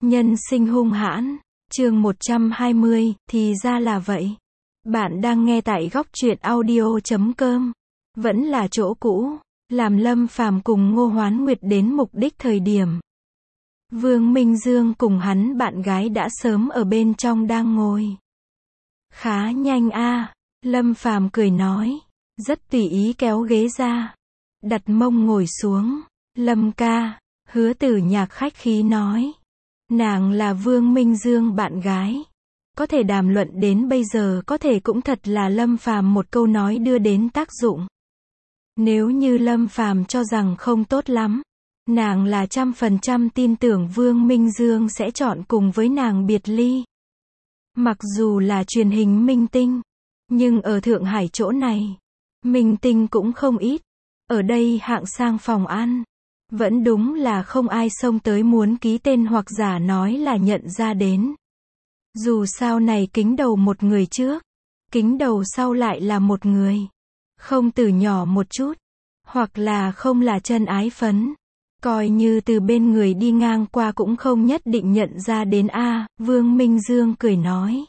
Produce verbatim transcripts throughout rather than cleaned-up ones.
Nhân sinh hung hãn, chương một trăm hai mươi, thì ra là vậy. Bạn đang nghe tại góc truyện audio chấm com. Vẫn là chỗ cũ, làm Lâm Phàm cùng Ngô Hoán Nguyệt đến mục đích thời điểm. Vương Minh Dương cùng hắn bạn gái đã sớm ở bên trong đang ngồi. Khá nhanh a, Lâm Phàm cười nói, rất tùy ý kéo ghế ra, đặt mông ngồi xuống. Lâm ca, Hứa Tử Nhạc khách khí nói. Nàng là Vương Minh Dương bạn gái. Có thể đàm luận đến bây giờ có thể cũng thật là Lâm Phàm một câu nói đưa đến tác dụng. Nếu như Lâm Phàm cho rằng không tốt lắm, nàng là trăm phần trăm tin tưởng Vương Minh Dương sẽ chọn cùng với nàng biệt ly. Mặc dù là truyền hình minh tinh, nhưng ở Thượng Hải chỗ này, minh tinh cũng không ít. Ở đây hạng sang phòng ăn, vẫn đúng là không ai xông tới muốn ký tên hoặc giả nói là nhận ra đến. Dù sao này kính đầu một người trước, kính đầu sau lại là một người. Không từ nhỏ một chút, hoặc là không là chân ái phấn. Coi như từ bên người đi ngang qua cũng không nhất định nhận ra đến a. Vương Minh Dương cười nói.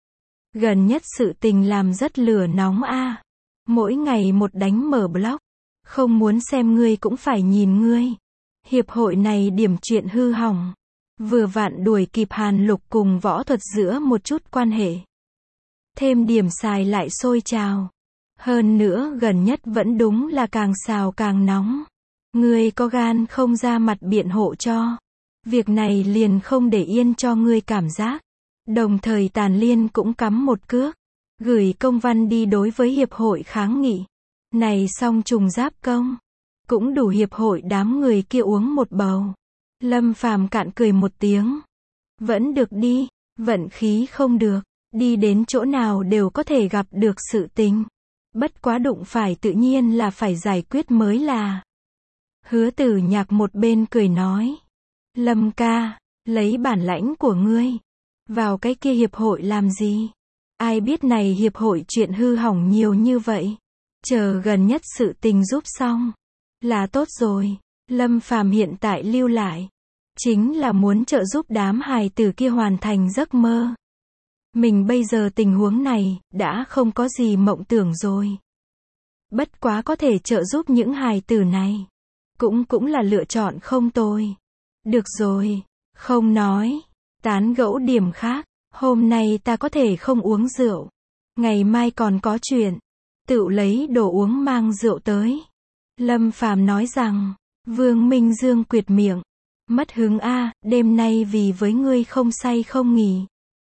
Gần nhất sự tình làm rất lửa nóng a. Mỗi ngày một đánh mở blog. Không muốn xem ngươi cũng phải nhìn ngươi. Hiệp hội này điểm chuyện hư hỏng. Vừa vặn đuổi kịp Hàn Lục cùng võ thuật giữa một chút quan hệ. Thêm điểm xài lại sôi trào. Hơn nữa gần nhất vẫn đúng là càng xào càng nóng. Ngươi có gan không ra mặt biện hộ cho. Việc này liền không để yên cho ngươi cảm giác. Đồng thời Tàn Liên cũng cắm một cước. Gửi công văn đi đối với hiệp hội kháng nghị. Này xong trùng giáp công. Cũng đủ hiệp hội đám người kia uống một bầu. Lâm Phàm cạn cười một tiếng. Vẫn được đi, vận khí không được. Đi đến chỗ nào đều có thể gặp được sự tình. Bất quá đụng phải tự nhiên là phải giải quyết mới là. Hứa Tử Nhạc một bên cười nói. Lâm ca, lấy bản lãnh của ngươi. Vào cái kia hiệp hội làm gì? Ai biết này hiệp hội chuyện hư hỏng nhiều như vậy. Chờ gần nhất sự tình giúp xong. Là tốt rồi. Lâm Phàm hiện tại lưu lại. Chính là muốn trợ giúp đám hài tử kia hoàn thành giấc mơ. Mình bây giờ tình huống này, đã không có gì mộng tưởng rồi. Bất quá có thể trợ giúp những hài tử này. Cũng cũng là lựa chọn không tồi. Được rồi, không nói. Tán gẫu điểm khác. Hôm nay ta có thể không uống rượu. Ngày mai còn có chuyện. Tự lấy đồ uống mang rượu tới. Lâm Phàm nói rằng. Vương Minh Dương quyệt miệng. Mất hứng a, đêm nay vì với ngươi không say không nghỉ.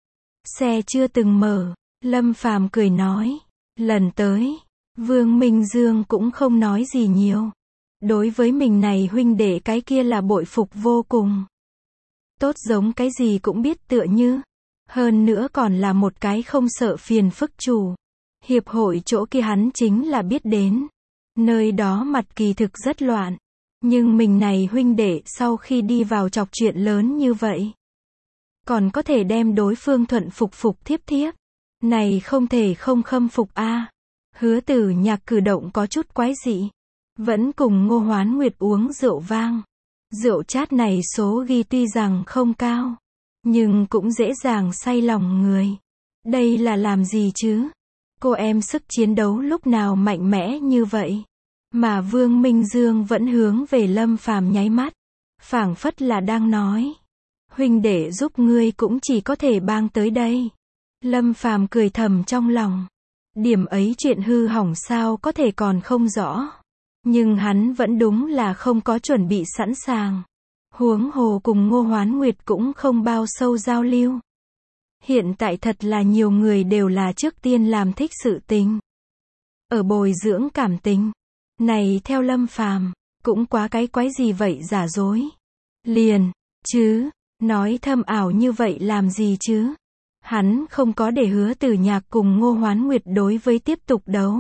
Xe chưa từng mở. Lâm Phàm cười nói. Lần tới. Vương Minh Dương cũng không nói gì nhiều. Đối với mình này huynh đệ cái kia là bội phục vô cùng. Tốt giống cái gì cũng biết tựa như. Hơn nữa còn là một cái không sợ phiền phức chủ. Hiệp hội chỗ kia hắn chính là biết đến. Nơi đó mặt kỳ thực rất loạn. Nhưng mình này huynh đệ sau khi đi vào chọc chuyện lớn như vậy. Còn có thể đem đối phương thuận phục phục thiếp thiếp. Này không thể không khâm phục a. Hứa Tử Nhạc cử động có chút quái dị. Vẫn cùng Ngô Hoán Nguyệt uống rượu vang. Rượu chát này số ghi tuy rằng không cao. Nhưng cũng dễ dàng say lòng người. Đây là làm gì chứ? Cô em sức chiến đấu lúc nào mạnh mẽ như vậy? Mà Vương Minh Dương vẫn hướng về Lâm Phàm nháy mắt. Phảng phất là đang nói. Huynh đệ giúp ngươi cũng chỉ có thể bang tới đây. Lâm Phàm cười thầm trong lòng. Điểm ấy chuyện hư hỏng sao có thể còn không rõ. Nhưng hắn vẫn đúng là không có chuẩn bị sẵn sàng. Huống hồ cùng Ngô Hoán Nguyệt cũng không bao sâu giao lưu. Hiện tại thật là nhiều người đều là trước tiên làm thích sự tình. Ở bồi dưỡng cảm tình. Này theo Lâm Phàm cũng quá cái quái gì vậy giả dối. Liền, chứ, nói thâm ảo như vậy làm gì chứ. Hắn không có để Hứa Tử Nhạc cùng Ngô Hoán Nguyệt đối với tiếp tục đấu.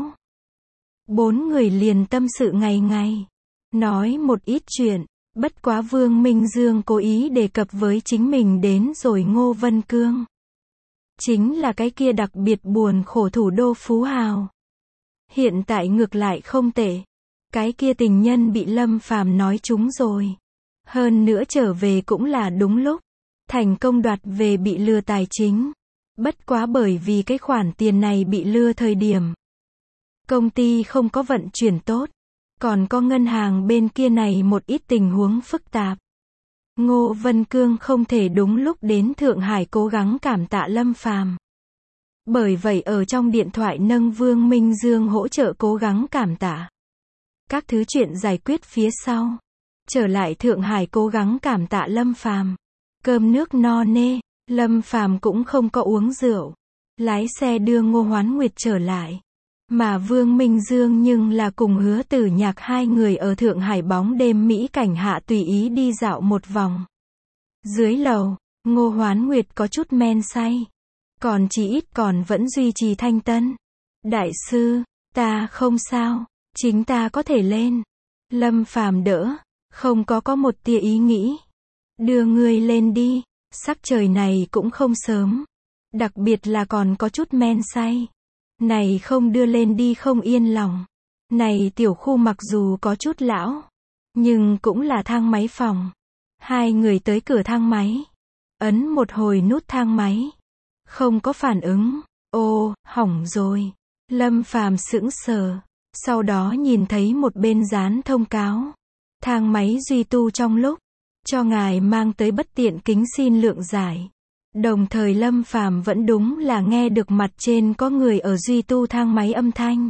Bốn người liền tâm sự ngày ngày. Nói một ít chuyện. Bất quá Vương Minh Dương cố ý đề cập với chính mình đến rồi Ngô Vân Cương. Chính là cái kia đặc biệt buồn khổ thủ đô phú hào. Hiện tại ngược lại không tệ. Cái kia tình nhân bị Lâm Phàm nói trúng rồi. Hơn nữa trở về cũng là đúng lúc. thành công đoạt về bị lừa tài chính. Bất quá bởi vì cái khoản tiền này bị lừa thời điểm công ty không có vận chuyển tốt, còn có ngân hàng bên kia này một ít tình huống phức tạp. Ngô Vân Cương không thể đúng lúc đến Thượng Hải cố gắng cảm tạ Lâm Phàm. Bởi vậy ở trong điện thoại nâng Vương Minh Dương hỗ trợ cố gắng cảm tạ. Các thứ chuyện giải quyết phía sau. Trở lại Thượng Hải cố gắng cảm tạ Lâm Phàm. Cơm nước no nê, Lâm Phàm cũng không có uống rượu. Lái xe đưa Ngô Hoán Nguyệt trở lại. Mà Vương Minh Dương nhưng là cùng Hứa Tử Nhạc hai người ở Thượng Hải bóng đêm mỹ cảnh hạ tùy ý đi dạo một vòng. Dưới lầu, Ngô Hoán Nguyệt có chút men say. Còn chỉ ít còn vẫn duy trì thanh tân. Đại sư, ta không sao, chính ta có thể lên. Lâm Phàm đỡ, không có có một tia ý nghĩ. Đưa ngươi lên đi, sắc trời này cũng không sớm. Đặc biệt là còn có chút men say. Này không đưa lên đi không yên lòng. Này tiểu khu mặc dù có chút lão, nhưng cũng là thang máy phòng. Hai người tới cửa thang máy. Ấn một hồi nút thang máy. Không có phản ứng. Ô, hỏng rồi. Lâm Phàm sững sờ. Sau đó nhìn thấy một bên dán thông cáo. Thang máy duy tu trong lúc. Cho ngài mang tới bất tiện kính xin lượng giải. Đồng thời Lâm Phàm vẫn đúng là nghe được mặt trên có người ở duy tu thang máy âm thanh.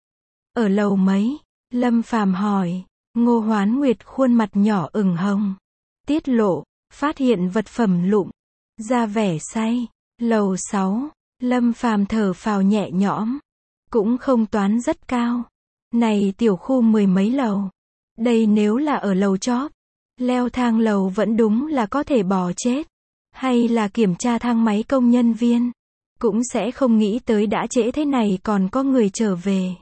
Ở lầu mấy? Lâm Phàm hỏi. Ngô Hoán Nguyệt khuôn mặt nhỏ ửng hồng. Tiết lộ, phát hiện vật phẩm lụm. Ra vẻ say. Lầu sáu. Lâm Phàm thở phào nhẹ nhõm. Cũng không toán rất cao. Này tiểu khu mười mấy lầu. Đây nếu là ở lầu chóp. Leo thang lầu vẫn đúng là có thể bò chết. Hay là kiểm tra thang máy công nhân viên. Cũng sẽ không nghĩ tới đã trễ thế này còn có người trở về.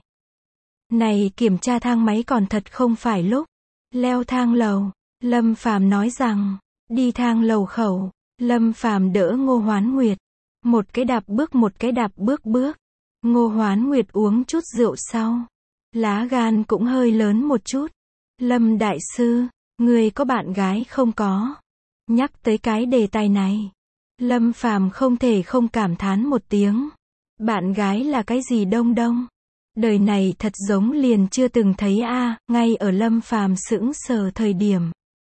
Này kiểm tra thang máy còn thật không phải lúc. Leo thang lầu. Lâm Phàm nói rằng. Đi thang lầu khẩu. Lâm Phàm đỡ Ngô Hoán Nguyệt. Một cái đạp bước một cái đạp bước bước. Ngô Hoán Nguyệt uống chút rượu sau. Lá gan cũng hơi lớn một chút. Lâm đại sư, người có bạn gái không có? Nhắc tới cái đề tài này. Lâm Phàm không thể không cảm thán một tiếng. Bạn gái là cái gì đông đông? Đời này thật giống liền chưa từng thấy a. À, ngay ở Lâm Phàm sững sờ thời điểm.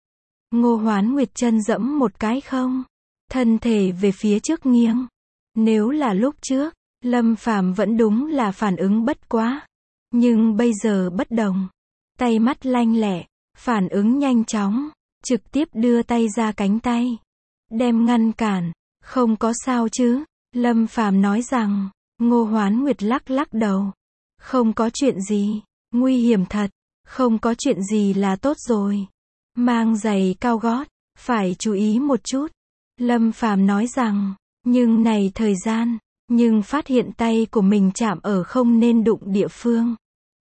Ngô Hoán Nguyệt chân dẫm một cái không? Thân thể về phía trước nghiêng. Nếu là lúc trước, Lâm Phàm vẫn đúng là phản ứng bất quá. Nhưng bây giờ bất đồng. Tay mắt lanh lẹ, phản ứng nhanh chóng, trực tiếp đưa tay ra cánh tay. Đem ngăn cản, không có sao chứ? Lâm Phàm nói rằng. Ngô Hoán Nguyệt lắc lắc đầu. Không có chuyện gì, nguy hiểm thật, không có chuyện gì là tốt rồi. Mang giày cao gót, phải chú ý một chút. Lâm Phàm nói rằng, nhưng này thời gian, nhưng phát hiện tay của mình chạm ở không nên đụng địa phương.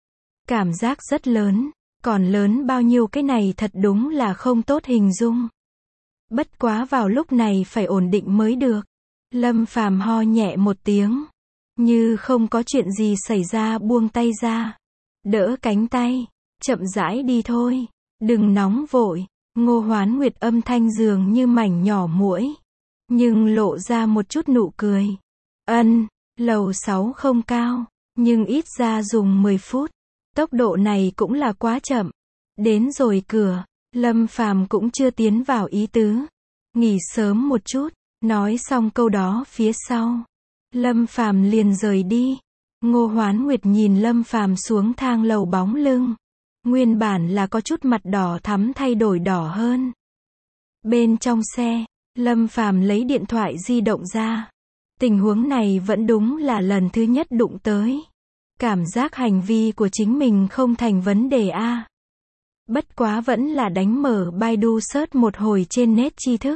Cảm giác rất lớn, còn lớn bao nhiêu cái này thật đúng là không tốt hình dung. Bất quá vào lúc này phải ổn định mới được. Lâm Phàm ho nhẹ một tiếng. Như không có chuyện gì xảy ra buông tay ra. Đỡ cánh tay. Chậm rãi đi thôi. Đừng nóng vội. Ngô Hoán Nguyệt âm thanh dường như mảnh nhỏ muỗi. Nhưng lộ ra một chút nụ cười. Ân, lầu sáu không cao. Nhưng ít ra dùng mười phút. Tốc độ này cũng là quá chậm. Đến rồi cửa. Lâm Phàm cũng chưa tiến vào ý tứ. Nghỉ sớm một chút. Nói xong câu đó phía sau. Lâm Phàm liền rời đi. Ngô Hoán Nguyệt nhìn Lâm Phàm xuống thang lầu bóng lưng. Nguyên bản là có chút mặt đỏ thắm thay đổi đỏ hơn. Bên trong xe, Lâm Phàm lấy điện thoại di động ra. Tình huống này vẫn đúng là lần thứ nhất đụng tới. Cảm giác hành vi của chính mình không thành vấn đề a. À. Bất quá vẫn là đánh mở Baidu search một hồi trên nét tri thức.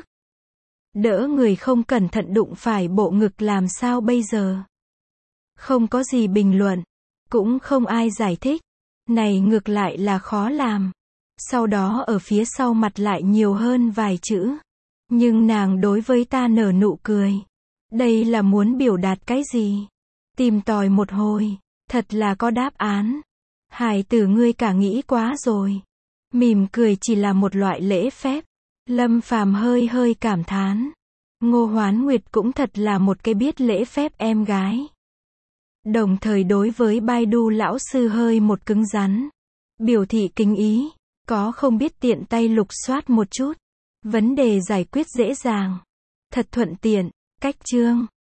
Đỡ người không cẩn thận đụng phải bộ ngực làm sao bây giờ. Không có gì bình luận. Cũng không ai giải thích. Này ngược lại là khó làm. Sau đó ở phía sau mặt lại nhiều hơn vài chữ. Nhưng nàng đối với ta nở nụ cười. Đây là muốn biểu đạt cái gì? Tìm tòi một hồi. Thật là có đáp án. Hải tử ngươi cả nghĩ quá rồi. Mỉm cười chỉ là một loại lễ phép. Lâm Phàm hơi hơi cảm thán. Ngô Hoán Nguyệt cũng thật là một cái biết lễ phép em gái. Đồng thời đối với Baidu lão sư hơi một cứng rắn. Biểu thị kính ý. Có không biết tiện tay lục soát một chút. Vấn đề giải quyết dễ dàng. Thật thuận tiện. Cách chương.